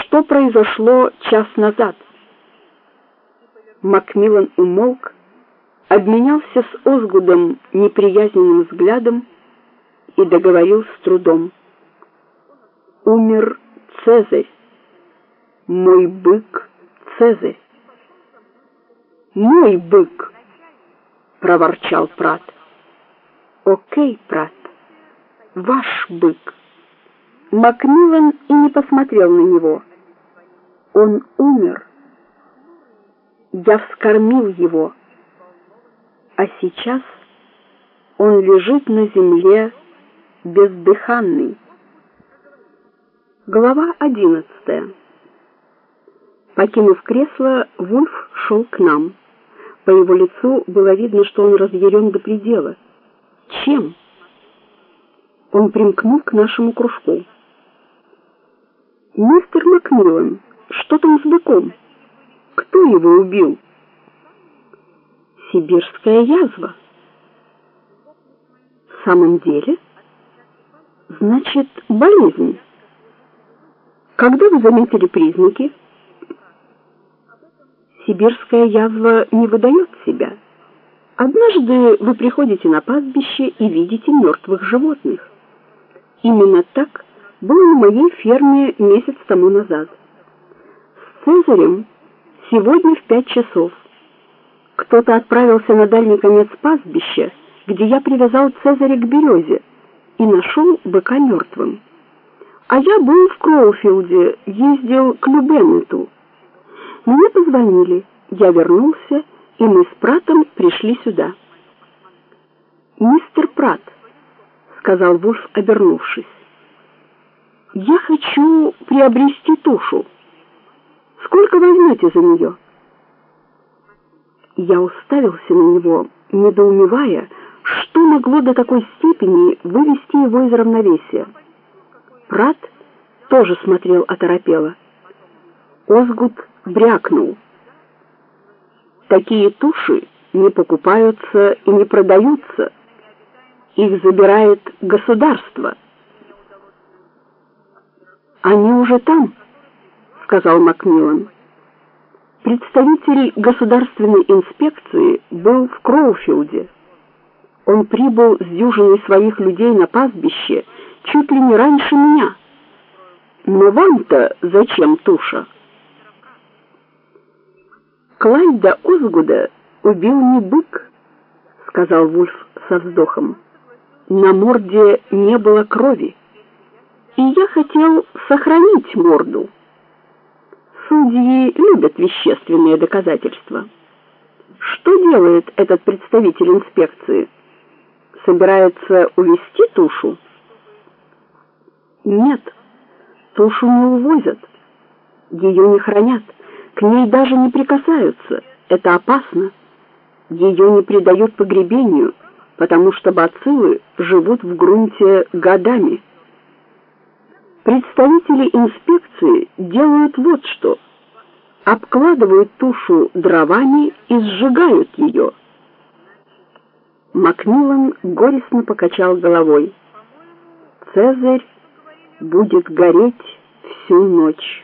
что произошло час назад. Макмиллан умолк, обменялся с Озгудом неприязненным взглядом и договорил с трудом. Умер Цезарь, мой бык Цезарь. Мой бык, проворчал Прат. Окей, Прат, ваш бык. Макмиллан и не посмотрел на него. Он умер. Я вскормил его, а сейчас он лежит на земле бездыханный. Глава 11. Покинув кресло, Вульф шел к нам. По его лицу было видно, что он разъярен до предела. Чем? Он примкнул к нашему кружку. Мистер Макмиллан, что там с быком? Кто его убил? Сибирская язва. В самом деле? Значит, болезнь. Когда вы заметили признаки? Сибирская язва не выдает себя. Однажды вы приходите на пастбище и видите мертвых животных. Именно так было на моей ферме месяц тому назад. С Цезарем сегодня в 5 часов. Кто-то отправился на дальний конец пастбища, где я привязал Цезаря к березе, и нашел быка мертвым. А я был в Кроуфилде, ездил к Любеннету. Мне позвонили, я вернулся, и мы с Пратом пришли сюда. «Мистер Прат», — сказал Вульф, обернувшись, — «я хочу приобрести тушу. Сколько возьмете за нее?» Я уставился на него, недоумевая, что могло до такой степени вывести его из равновесия. Прат тоже смотрел оторопело. Озгуд брякнул: «Такие туши не покупаются и не продаются. Их забирает государство». «Они уже там», — сказал Макмиллан. «Представитель государственной инспекции был в Кроуфилде. Он прибыл с дюжиной своих людей на пастбище чуть ли не раньше меня. Но вам-то зачем туша?» «Клайда Озгуда убил не бык», — сказал Вульф со вздохом. «На морде не было крови, и я хотел сохранить морду. Судьи любят вещественные доказательства. Что делает этот представитель инспекции? Собирается увезти тушу?» «Нет, тушу не увозят. Ее не хранят. К ней даже не прикасаются. Это опасно. Ее не предают погребению, потому что бациллы живут в грунте годами. Представители инспекции делают вот что: обкладывают тушу дровами и сжигают ее». Макмиллан горестно покачал головой. «Цезарь будет гореть всю ночь».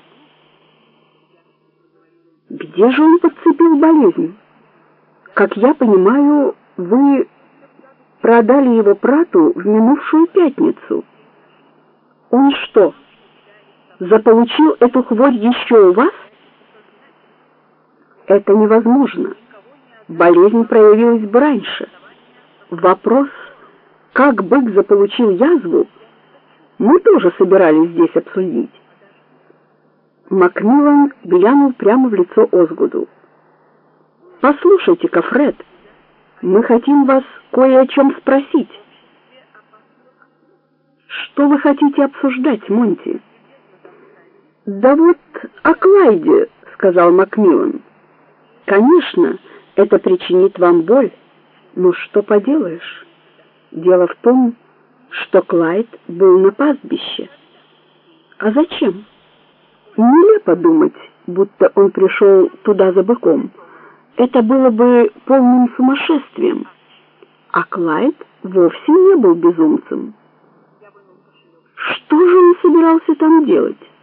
«Где же он подцепил болезнь? Как я понимаю, вы продали его Прату в минувшую пятницу. Он что, заполучил эту хворь еще у вас?» «Это невозможно. Болезнь проявилась бы раньше. Вопрос, как бык заполучил язву, мы тоже собирались здесь обсудить». Макмиллан глянул прямо в лицо Озгуду. «Послушайте-ка, Фред, мы хотим вас кое о чем спросить». «Что вы хотите обсуждать, Монти?» «Да вот о Клайде», — сказал Макмиллан. «Конечно, это причинит вам боль, но что поделаешь? Дело в том, что Клайд был на пастбище. А зачем? Нелепо думать, будто он пришел туда за быком. Это было бы полным сумасшествием. А Клайд вовсе не был безумцем. Что же он собирался там делать?